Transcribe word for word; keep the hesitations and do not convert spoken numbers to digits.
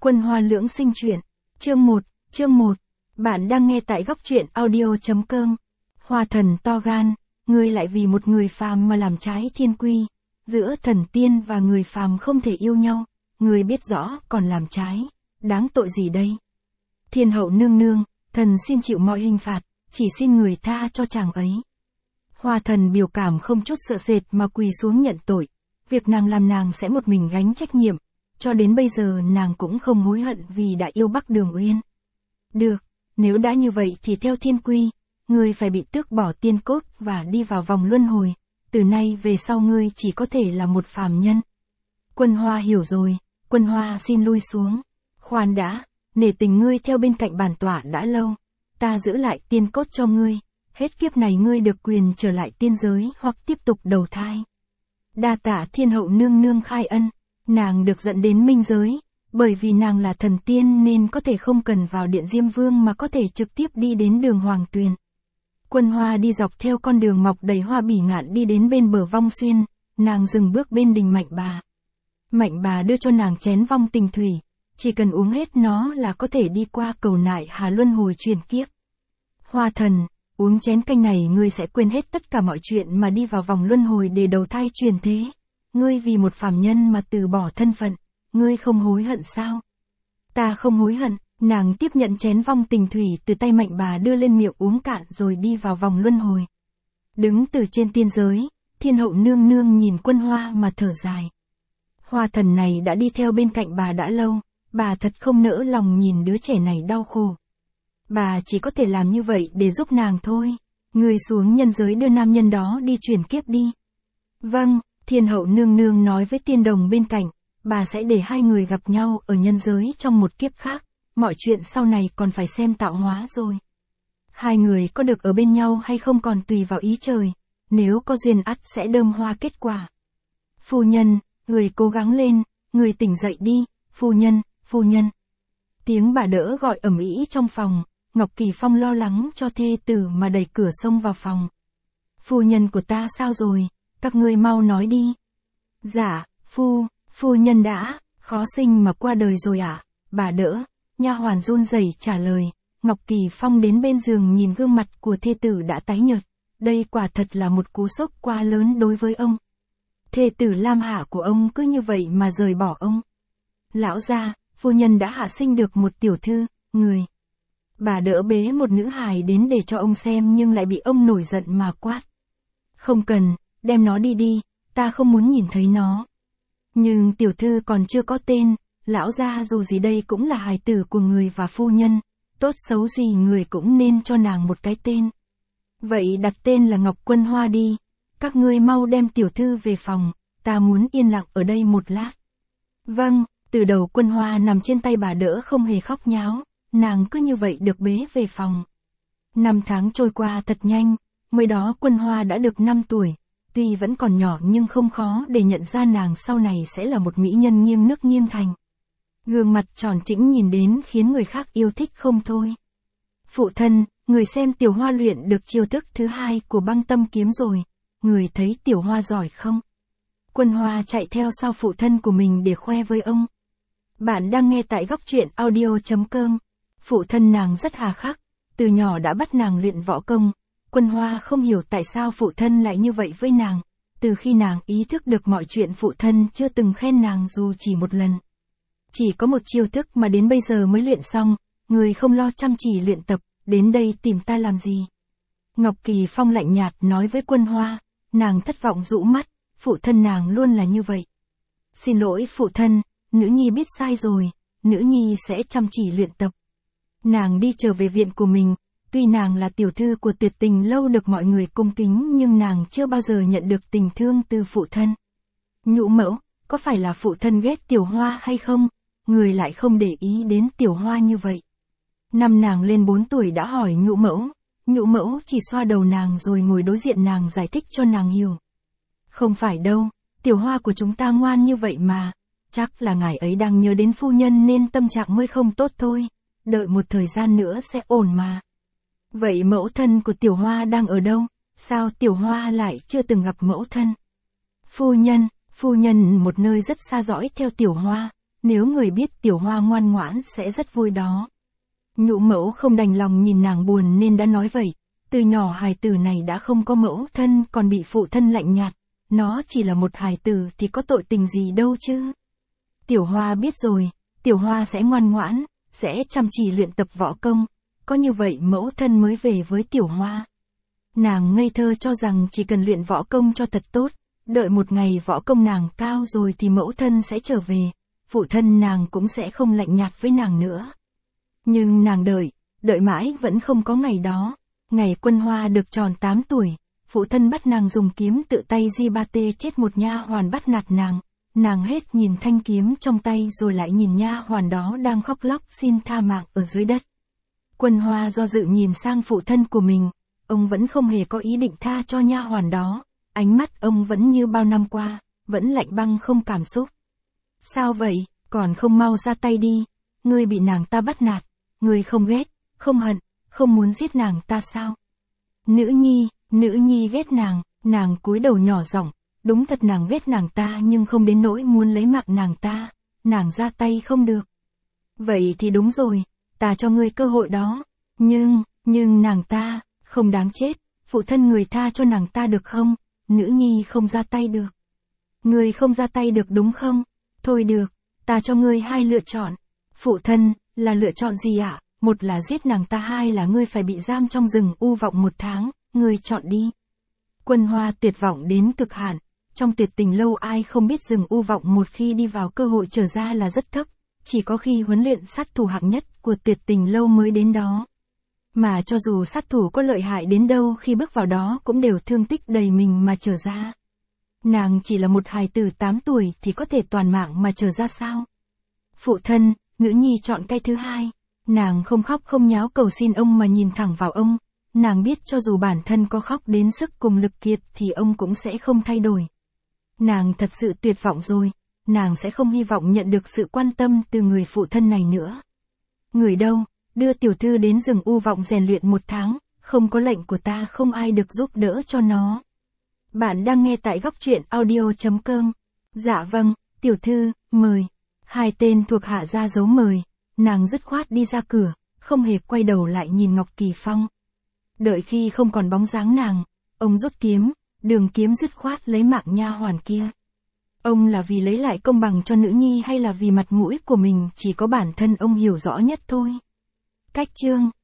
Quân Hoa Lưỡng Sinh Truyện, chương một, chương một. Bạn đang nghe tại góc truyện audio.com. Hoa thần to gan, ngươi lại vì một người phàm mà làm trái thiên quy. Giữa thần tiên và người phàm không thể yêu nhau, ngươi biết rõ còn làm trái, đáng tội gì đây? Thiên hậu nương nương, thần xin chịu mọi hình phạt, chỉ xin người tha cho chàng ấy. Hoa thần biểu cảm không chút sợ sệt mà quỳ xuống nhận tội. Việc nàng làm nàng sẽ một mình gánh trách nhiệm. Cho đến bây giờ nàng cũng không hối hận vì đã yêu Bắc Đường Uyên. Được, nếu đã như vậy thì theo thiên quy, ngươi phải bị tước bỏ tiên cốt và đi vào vòng luân hồi. Từ nay về sau ngươi chỉ có thể là một phàm nhân. Quân Hoa hiểu rồi, Quân Hoa xin lui xuống. Khoan đã, nể tình ngươi theo bên cạnh bản tọa đã lâu. Ta giữ lại tiên cốt cho ngươi. Hết kiếp này ngươi được quyền trở lại tiên giới hoặc tiếp tục đầu thai. Đa tạ thiên hậu nương nương khai ân. Nàng được dẫn đến minh giới, bởi vì nàng là thần tiên nên có thể không cần vào điện Diêm Vương mà có thể trực tiếp đi đến đường Hoàng Tuyền. Quân Hoa đi dọc theo con đường mọc đầy hoa bỉ ngạn đi đến bên bờ Vong Xuyên, nàng dừng bước bên đình Mạnh Bà. Mạnh Bà đưa cho nàng chén vong tình thủy, chỉ cần uống hết nó là có thể đi qua cầu nại hà luân hồi chuyển kiếp. Hoa thần, uống chén canh này ngươi sẽ quên hết tất cả mọi chuyện mà đi vào vòng luân hồi để đầu thai chuyển thế. Ngươi vì một phàm nhân mà từ bỏ thân phận, ngươi không hối hận sao? Ta không hối hận, nàng tiếp nhận chén vong tình thủy từ tay Mạnh Bà đưa lên miệng uống cạn rồi đi vào vòng luân hồi. Đứng từ trên tiên giới, thiên hậu nương nương nhìn Quân Hoa mà thở dài. Hoa thần này đã đi theo bên cạnh bà đã lâu, bà thật không nỡ lòng nhìn đứa trẻ này đau khổ. Bà chỉ có thể làm như vậy để giúp nàng thôi. Ngươi xuống nhân giới đưa nam nhân đó đi chuyển kiếp đi. Vâng. Thiên hậu nương nương nói với tiên đồng bên cạnh, bà sẽ để hai người gặp nhau ở nhân giới trong một kiếp khác, mọi chuyện sau này còn phải xem tạo hóa rồi. Hai người có được ở bên nhau hay không còn tùy vào ý trời, nếu có duyên ắt sẽ đơm hoa kết quả. Phu nhân, người cố gắng lên, người tỉnh dậy đi, phu nhân, phu nhân. Tiếng bà đỡ gọi ầm ĩ trong phòng, Ngọc Kỳ Phong lo lắng cho thê tử mà đẩy cửa xông vào phòng. Phu nhân của ta sao rồi? Các ngươi mau nói đi. Dạ, phu, phu nhân đã, khó sinh mà qua đời rồi à? Bà đỡ, nha hoàn run rẩy trả lời. Ngọc Kỳ Phong đến bên giường nhìn gương mặt của thê tử đã tái nhợt. Đây quả thật là một cú sốc quá lớn đối với ông. Thê tử Lam Hạ của ông cứ như vậy mà rời bỏ ông. Lão gia, phu nhân đã hạ sinh được một tiểu thư, người. Bà đỡ bế một nữ hài đến để cho ông xem nhưng lại bị ông nổi giận mà quát. Không cần. Đem nó đi đi, ta không muốn nhìn thấy nó. Nhưng tiểu thư còn chưa có tên, lão gia dù gì đây cũng là hài tử của người và phu nhân, tốt xấu gì người cũng nên cho nàng một cái tên. Vậy đặt tên là Ngọc Quân Hoa đi, các ngươi mau đem tiểu thư về phòng, ta muốn yên lặng ở đây một lát. Vâng, từ đầu Quân Hoa nằm trên tay bà đỡ không hề khóc nháo, nàng cứ như vậy được bế về phòng. Năm tháng trôi qua thật nhanh, mới đó Quân Hoa đã được năm tuổi. Tuy vẫn còn nhỏ nhưng không khó để nhận ra nàng sau này sẽ là một mỹ nhân nghiêng nước nghiêng thành. Gương mặt tròn trĩnh nhìn đến khiến người khác yêu thích không thôi. Phụ thân, người xem Tiểu Hoa luyện được chiêu thức thứ hai của Băng Tâm kiếm rồi, người thấy Tiểu Hoa giỏi không? Quân Hoa chạy theo sau phụ thân của mình để khoe với ông. Bạn đang nghe tại góc truyện audio.com. Phụ thân nàng rất hà khắc, từ nhỏ đã bắt nàng luyện võ công. Quân Hoa không hiểu tại sao phụ thân lại như vậy với nàng, từ khi nàng ý thức được mọi chuyện phụ thân chưa từng khen nàng dù chỉ một lần. Chỉ có một chiêu thức mà đến bây giờ mới luyện xong, người không lo chăm chỉ luyện tập, đến đây tìm ta làm gì? Ngọc Kỳ Phong lạnh nhạt nói với Quân Hoa, nàng thất vọng rũ mắt, phụ thân nàng luôn là như vậy. Xin lỗi phụ thân, nữ nhi biết sai rồi, nữ nhi sẽ chăm chỉ luyện tập. Nàng đi trở về viện của mình. Tuy nàng là tiểu thư của Tuyệt Tình lâu được mọi người cung kính nhưng nàng chưa bao giờ nhận được tình thương từ phụ thân. Nhũ mẫu, có phải là phụ thân ghét Tiểu Hoa hay không? Người lại không để ý đến Tiểu Hoa như vậy. Năm nàng lên bốn tuổi đã hỏi nhũ mẫu, nhũ mẫu chỉ xoa đầu nàng rồi ngồi đối diện nàng giải thích cho nàng hiểu. Không phải đâu, Tiểu Hoa của chúng ta ngoan như vậy mà, chắc là ngài ấy đang nhớ đến phu nhân nên tâm trạng mới không tốt thôi, đợi một thời gian nữa sẽ ổn mà. Vậy mẫu thân của Tiểu Hoa đang ở đâu? Sao Tiểu Hoa lại chưa từng gặp mẫu thân? Phu nhân, phu nhân một nơi rất xa dõi theo Tiểu Hoa, nếu người biết Tiểu Hoa ngoan ngoãn sẽ rất vui đó. Nhũ mẫu không đành lòng nhìn nàng buồn nên đã nói vậy, từ nhỏ hài tử này đã không có mẫu thân còn bị phụ thân lạnh nhạt, nó chỉ là một hài tử thì có tội tình gì đâu chứ. Tiểu Hoa biết rồi, Tiểu Hoa sẽ ngoan ngoãn, sẽ chăm chỉ luyện tập võ công, có như vậy mẫu thân mới về với Tiểu Hoa. Nàng ngây thơ cho rằng chỉ cần luyện võ công cho thật tốt, đợi một ngày võ công nàng cao rồi thì mẫu thân sẽ trở về, phụ thân nàng cũng sẽ không lạnh nhạt với nàng nữa. Nhưng nàng đợi, đợi mãi vẫn không có ngày đó. Ngày Quân Hoa được tròn tám tuổi, phụ thân bắt nàng dùng kiếm tự tay di ba tê chết một nha hoàn bắt nạt nàng. Nàng hết nhìn thanh kiếm trong tay rồi lại nhìn nha hoàn đó đang khóc lóc xin tha mạng ở dưới đất. Quân Hoa do dự nhìn sang phụ thân của mình, ông vẫn không hề có ý định tha cho nha hoàn đó, ánh mắt ông vẫn như bao năm qua, vẫn lạnh băng không cảm xúc. Sao vậy, còn không mau ra tay đi, ngươi bị nàng ta bắt nạt, ngươi không ghét, không hận, không muốn giết nàng ta sao? Nữ nhi, nữ nhi ghét nàng, nàng cúi đầu nhỏ giọng, đúng thật nàng ghét nàng ta nhưng không đến nỗi muốn lấy mạng nàng ta, nàng ra tay không được. Vậy thì đúng rồi, ta cho ngươi cơ hội đó, nhưng, nhưng nàng ta, không đáng chết, phụ thân người tha cho nàng ta được không? Nữ nhi không ra tay được. Ngươi không ra tay được đúng không? Thôi được, ta cho ngươi hai lựa chọn. Phụ thân, là lựa chọn gì ạ? Một là giết nàng ta, hai là ngươi phải bị giam trong rừng u vọng một tháng, ngươi chọn đi. Quân Hoa tuyệt vọng đến cực hạn, trong tuyệt tình lâu ai không biết rừng u vọng một khi đi vào cơ hội trở ra là rất thấp, chỉ có khi huấn luyện sát thủ hạng nhất của tuyệt tình lâu mới đến đó. Mà cho dù sát thủ có lợi hại đến đâu khi bước vào đó cũng đều thương tích đầy mình mà trở ra. Nàng chỉ là một hài tử tám tuổi thì có thể toàn mạng mà trở ra sao? Phụ thân, nữ nhi chọn cái thứ hai. Nàng không khóc không nháo cầu xin ông mà nhìn thẳng vào ông. Nàng biết cho dù bản thân có khóc đến sức cùng lực kiệt thì ông cũng sẽ không thay đổi. Nàng thật sự tuyệt vọng rồi. Nàng sẽ không hy vọng nhận được sự quan tâm từ người phụ thân này nữa. Người đâu? Đưa tiểu thư đến rừng u vọng rèn luyện một tháng, không có lệnh của ta không ai được giúp đỡ cho nó. Bạn đang nghe tại góc truyện audio chấm com. Dạ vâng, tiểu thư, mời. Hai tên thuộc hạ ra dấu mời, nàng dứt khoát đi ra cửa, không hề quay đầu lại nhìn Ngọc Kỳ Phong. Đợi khi không còn bóng dáng nàng, ông rút kiếm, đường kiếm dứt khoát lấy mạng nha hoàn kia. Ông là vì lấy lại công bằng cho nữ nhi hay là vì mặt mũi của mình chỉ có bản thân ông hiểu rõ nhất thôi. Cách chương